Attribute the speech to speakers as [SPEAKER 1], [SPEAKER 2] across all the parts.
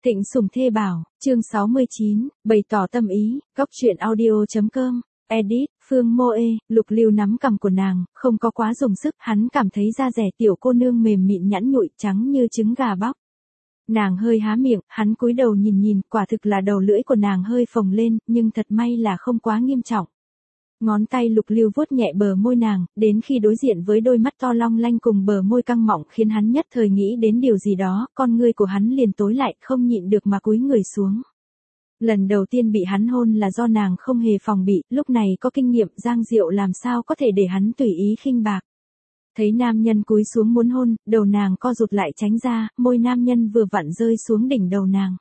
[SPEAKER 1] Thịnh Sùng Thê Bảo, chương 69, bày tỏ tâm ý, góc truyện audio.com, edit, Phương Mô Ê, Lục Lưu nắm cằm của nàng, không có quá dùng sức, hắn cảm thấy da rẻ tiểu cô nương mềm mịn nhẵn nhụi, trắng như trứng gà bóc. Nàng hơi há miệng, hắn cúi đầu nhìn nhìn, quả thực là đầu lưỡi của nàng hơi phồng lên, nhưng thật may là không quá nghiêm trọng. Ngón tay Lục Lưu vuốt nhẹ bờ môi nàng, đến khi đối diện với đôi mắt to long lanh cùng bờ môi căng mọng khiến hắn nhất thời nghĩ đến điều gì đó, con ngươi của hắn liền tối lại, không nhịn được mà cúi người xuống. Lần đầu tiên bị hắn hôn là do nàng không hề phòng bị, lúc này có kinh nghiệm Giang Diệu làm sao có thể để hắn tùy ý khinh bạc. Thấy nam nhân cúi xuống muốn hôn, đầu nàng co rụt lại tránh ra, môi nam nhân vừa vặn rơi xuống đỉnh đầu nàng.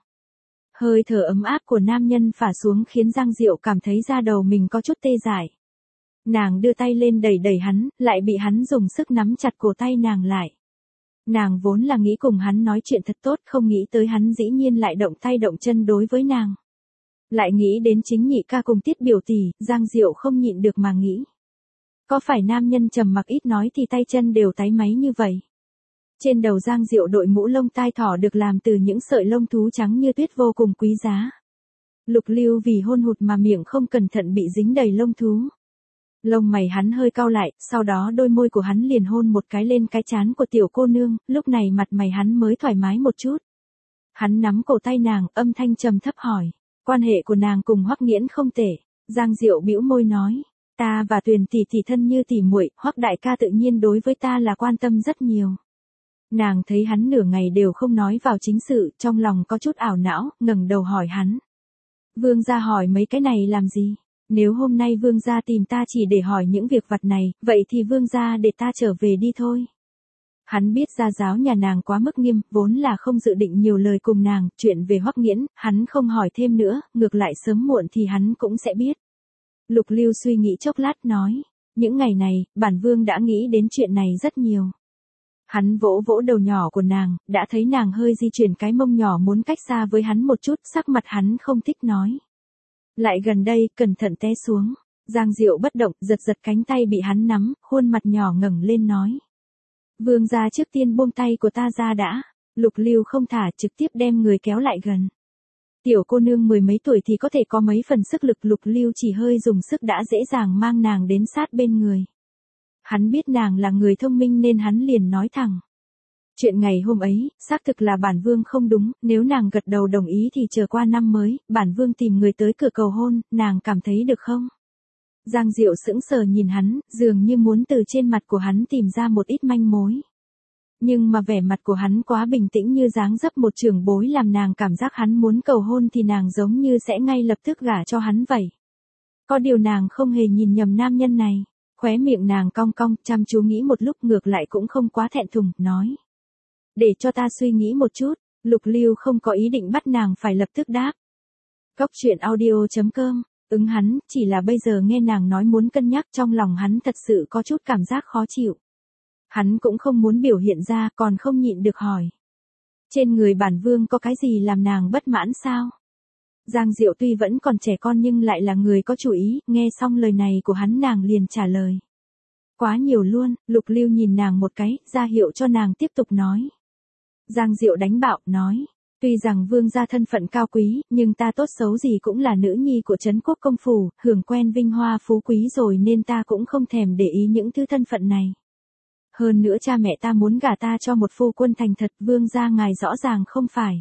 [SPEAKER 1] Hơi thở ấm áp của nam nhân phả xuống khiến Giang Diệu cảm thấy da đầu mình có chút tê dại. Nàng đưa tay lên đẩy đẩy hắn, lại bị hắn dùng sức nắm chặt cổ tay nàng lại. Nàng vốn là nghĩ cùng hắn nói chuyện thật tốt, không nghĩ tới hắn dĩ nhiên lại động tay động chân đối với nàng. Lại nghĩ đến chính nhị ca cùng Tiết biểu tỷ, Giang Diệu không nhịn được mà nghĩ. Có phải nam nhân trầm mặc ít nói thì tay chân đều táy máy như vậy? Trên đầu Giang Diệu đội mũ lông tai thỏ được làm từ những sợi lông thú trắng như tuyết vô cùng quý giá. Lục Lưu vì hôn hụt mà miệng không cẩn thận bị dính đầy lông thú. Lông mày hắn hơi cau lại, sau đó đôi môi của hắn liền hôn một cái lên cái trán của tiểu cô nương, lúc này mặt mày hắn mới thoải mái một chút. Hắn nắm cổ tay nàng, âm thanh trầm thấp hỏi, quan hệ của nàng cùng Hoắc Nghiễn không tệ. Giang Diệu bĩu môi nói, ta và Tuyền tỷ tỷ thân như tỉ muội, Hoắc đại ca tự nhiên đối với ta là quan tâm rất nhiều. Nàng thấy hắn nửa ngày đều không nói vào chính sự, trong lòng có chút ảo não, ngẩng đầu hỏi hắn. Vương gia hỏi mấy cái này làm gì? Nếu hôm nay vương gia tìm ta chỉ để hỏi những việc vặt này, vậy thì vương gia để ta trở về đi thôi. Hắn biết gia giáo nhà nàng quá mức nghiêm, vốn là không dự định nhiều lời cùng nàng, chuyện về Hoắc Nghiễn, hắn không hỏi thêm nữa, ngược lại sớm muộn thì hắn cũng sẽ biết. Lục Lưu suy nghĩ chốc lát nói, những ngày này, bản vương đã nghĩ đến chuyện này rất nhiều. Hắn vỗ vỗ đầu nhỏ của nàng, đã thấy nàng hơi di chuyển cái mông nhỏ muốn cách xa với hắn một chút, sắc mặt hắn không thích nói. Lại gần đây, cẩn thận té xuống. Giang Diệu bất động, giật giật cánh tay bị hắn nắm, khuôn mặt nhỏ ngẩng lên nói. Vương gia trước tiên buông tay của ta ra đã. Lục Lưu không thả, trực tiếp đem người kéo lại gần. Tiểu cô nương mười mấy tuổi thì có thể có mấy phần sức lực, Lục Lưu chỉ hơi dùng sức đã dễ dàng mang nàng đến sát bên người. Hắn biết nàng là người thông minh nên hắn liền nói thẳng. Chuyện ngày hôm ấy, xác thực là bản vương không đúng, nếu nàng gật đầu đồng ý thì chờ qua năm mới, bản vương tìm người tới cửa cầu hôn, nàng cảm thấy được không? Giang Diệu sững sờ nhìn hắn, dường như muốn từ trên mặt của hắn tìm ra một ít manh mối. Nhưng mà vẻ mặt của hắn quá bình tĩnh như dáng dấp một trưởng bối làm nàng cảm giác hắn muốn cầu hôn thì nàng giống như sẽ ngay lập tức gả cho hắn vậy. Có điều nàng không hề nhìn nhầm nam nhân này, khóe miệng nàng cong cong, chăm chú nghĩ một lúc ngược lại cũng không quá thẹn thùng, nói. Để cho ta suy nghĩ một chút, Lục Lưu không có ý định bắt nàng phải lập tức đáp. Góc truyện audio.com, ứng hắn, chỉ là bây giờ nghe nàng nói muốn cân nhắc trong lòng hắn thật sự có chút cảm giác khó chịu. Hắn cũng không muốn biểu hiện ra, còn không nhịn được hỏi. Trên người bản vương có cái gì làm nàng bất mãn sao? Giang Diệu tuy vẫn còn trẻ con nhưng lại là người có chủ ý, nghe xong lời này của hắn nàng liền trả lời. Quá nhiều luôn, Lục Lưu nhìn nàng một cái, ra hiệu cho nàng tiếp tục nói. Giang Diệu đánh bạo, nói, tuy rằng vương gia thân phận cao quý, nhưng ta tốt xấu gì cũng là nữ nhi của Trấn Quốc công phủ, hưởng quen vinh hoa phú quý rồi nên ta cũng không thèm để ý những thứ thân phận này. Hơn nữa cha mẹ ta muốn gả ta cho một phu quân thành thật, vương gia ngài rõ ràng không phải.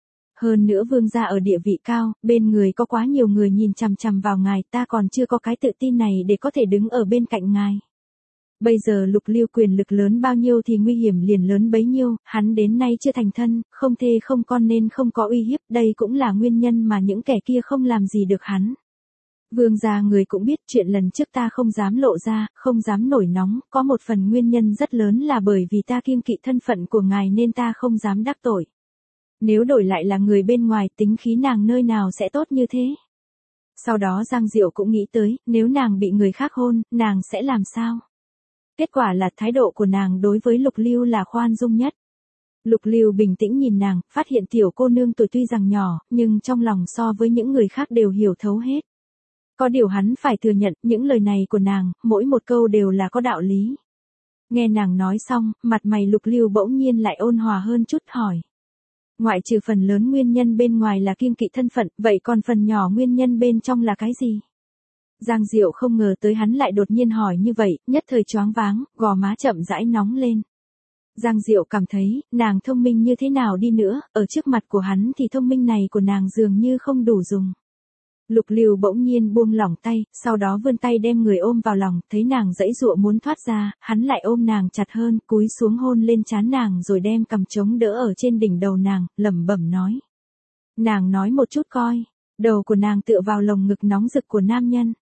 [SPEAKER 1] Hơn nữa vương gia ở địa vị cao, bên người có quá nhiều người nhìn chằm chằm vào ngài, ta còn chưa có cái tự tin này để có thể đứng ở bên cạnh ngài. Bây giờ Lục Lưu quyền lực lớn bao nhiêu thì nguy hiểm liền lớn bấy nhiêu, hắn đến nay chưa thành thân, không thê không con nên không có uy hiếp, đây cũng là nguyên nhân mà những kẻ kia không làm gì được hắn. Vương gia người cũng biết chuyện lần trước ta không dám lộ ra, không dám nổi nóng, có một phần nguyên nhân rất lớn là bởi vì ta kiêng kỵ thân phận của ngài nên ta không dám đắc tội. Nếu đổi lại là người bên ngoài tính khí nàng nơi nào sẽ tốt như thế. Sau đó Giang Diệu cũng nghĩ tới, nếu nàng bị người khác hôn, nàng sẽ làm sao? Kết quả là thái độ của nàng đối với Lục Lưu là khoan dung nhất. Lục Lưu bình tĩnh nhìn nàng, phát hiện tiểu cô nương tuổi tuy rằng nhỏ, nhưng trong lòng so với những người khác đều hiểu thấu hết. Có điều hắn phải thừa nhận, những lời này của nàng, mỗi một câu đều là có đạo lý. Nghe nàng nói xong, mặt mày Lục Lưu bỗng nhiên lại ôn hòa hơn chút hỏi. Ngoại trừ phần lớn nguyên nhân bên ngoài là kiêng kỵ thân phận, vậy còn phần nhỏ nguyên nhân bên trong là cái gì? Giang Diệu không ngờ tới hắn lại đột nhiên hỏi như vậy, nhất thời choáng váng, gò má chậm rãi nóng lên. Giang Diệu cảm thấy, nàng thông minh như thế nào đi nữa, ở trước mặt của hắn thì thông minh này của nàng dường như không đủ dùng. Lục Lưu bỗng nhiên buông lỏng tay, sau đó vươn tay đem người ôm vào lòng, thấy nàng giãy giụa muốn thoát ra, hắn lại ôm nàng chặt hơn, cúi xuống hôn lên trán nàng rồi đem cằm chống đỡ ở trên đỉnh đầu nàng, lẩm bẩm nói. Nàng nói một chút coi, đầu của nàng tựa vào lồng ngực nóng rực của nam nhân.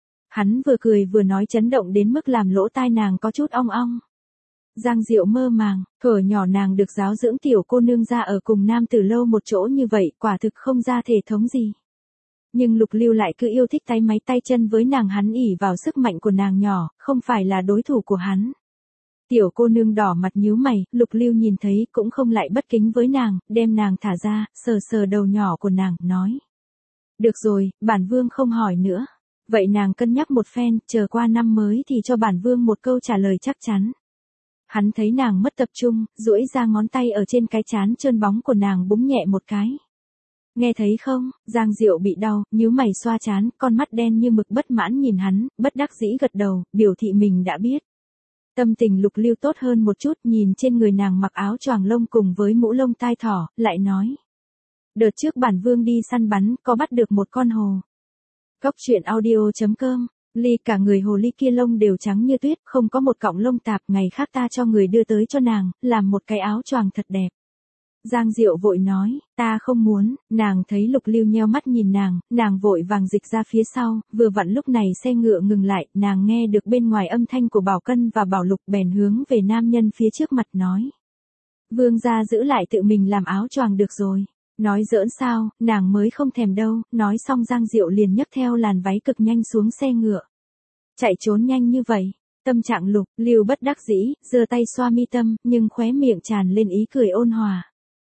[SPEAKER 1] Hắn vừa cười vừa nói chấn động đến mức làm lỗ tai nàng có chút ong ong. Giang Diệu mơ màng, thuở nhỏ nàng được giáo dưỡng tiểu cô nương ra ở cùng nam tử lâu một chỗ như vậy, quả thực không ra thể thống gì. Nhưng Lục Lưu lại cứ yêu thích tay máy tay chân với nàng, hắn ỷ vào sức mạnh của nàng nhỏ, không phải là đối thủ của hắn. Tiểu cô nương đỏ mặt nhíu mày, Lục Lưu nhìn thấy cũng không lại bất kính với nàng, đem nàng thả ra, sờ sờ đầu nhỏ của nàng, nói. Được rồi, bản vương không hỏi nữa. Vậy nàng cân nhắc một phen, chờ qua năm mới thì cho bản vương một câu trả lời chắc chắn. Hắn thấy nàng mất tập trung, duỗi ra ngón tay ở trên cái trán trơn bóng của nàng búng nhẹ một cái. Nghe thấy không? Giang Diệu bị đau, nhíu mày xoa trán, con mắt đen như mực bất mãn nhìn hắn, bất đắc dĩ gật đầu, biểu thị mình đã biết. Tâm tình Lục Lưu tốt hơn một chút, nhìn trên người nàng mặc áo choàng lông cùng với mũ lông tai thỏ, lại nói. Đợt trước bản vương đi săn bắn, có bắt được một con hồ. Cóc truyện audio.com, Ly cả người hồ ly kia lông đều trắng như tuyết, không có một cọng lông tạp, ngày khác ta cho người đưa tới cho nàng, làm một cái áo choàng thật đẹp. Giang Diệu vội nói, ta không muốn, nàng thấy Lục Lưu nheo mắt nhìn nàng vội vàng dịch ra phía sau, vừa vặn lúc này xe ngựa ngừng lại, nàng nghe được bên ngoài âm thanh của Bảo Cân và Bảo Lục bèn hướng về nam nhân phía trước mặt nói. Vương gia giữ lại tự mình làm áo choàng được rồi. Nói giỡn sao, nàng mới không thèm đâu, nói xong Giang Diệu liền nhấc theo làn váy cực nhanh xuống xe ngựa. Chạy trốn nhanh như vậy, tâm trạng Lục Lưu bất đắc dĩ, giơ tay xoa mi tâm, nhưng khóe miệng tràn lên ý cười ôn hòa.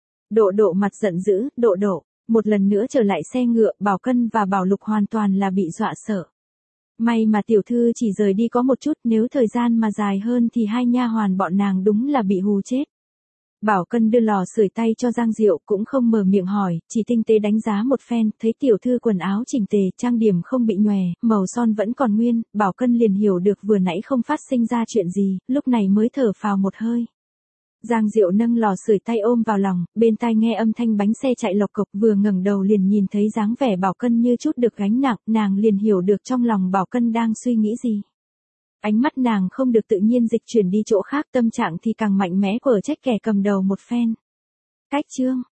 [SPEAKER 1] Độ mặt giận dữ, độ, một lần nữa trở lại xe ngựa, Bảo Cân và Bảo Lục hoàn toàn là bị dọa sợ. May mà tiểu thư chỉ rời đi có một chút, nếu thời gian mà dài hơn thì hai nha hoàn bọn nàng đúng là bị hù chết. Bảo Cân đưa lò sưởi tay cho Giang Diệu cũng không mở miệng hỏi, chỉ tinh tế đánh giá một phen, thấy tiểu thư quần áo chỉnh tề, trang điểm không bị nhòe, màu son vẫn còn nguyên, Bảo Cân liền hiểu được vừa nãy không phát sinh ra chuyện gì, lúc này mới thở phào một hơi. Giang Diệu nâng lò sưởi tay ôm vào lòng, bên tai nghe âm thanh bánh xe chạy lộc cộc, vừa ngẩng đầu liền nhìn thấy dáng vẻ Bảo Cân như chút được gánh nặng, nàng liền hiểu được trong lòng Bảo Cân đang suy nghĩ gì. Ánh mắt nàng không được tự nhiên dịch chuyển đi chỗ khác, tâm trạng thì càng mạnh mẽ quở trách kẻ cầm đầu một phen. Cách chương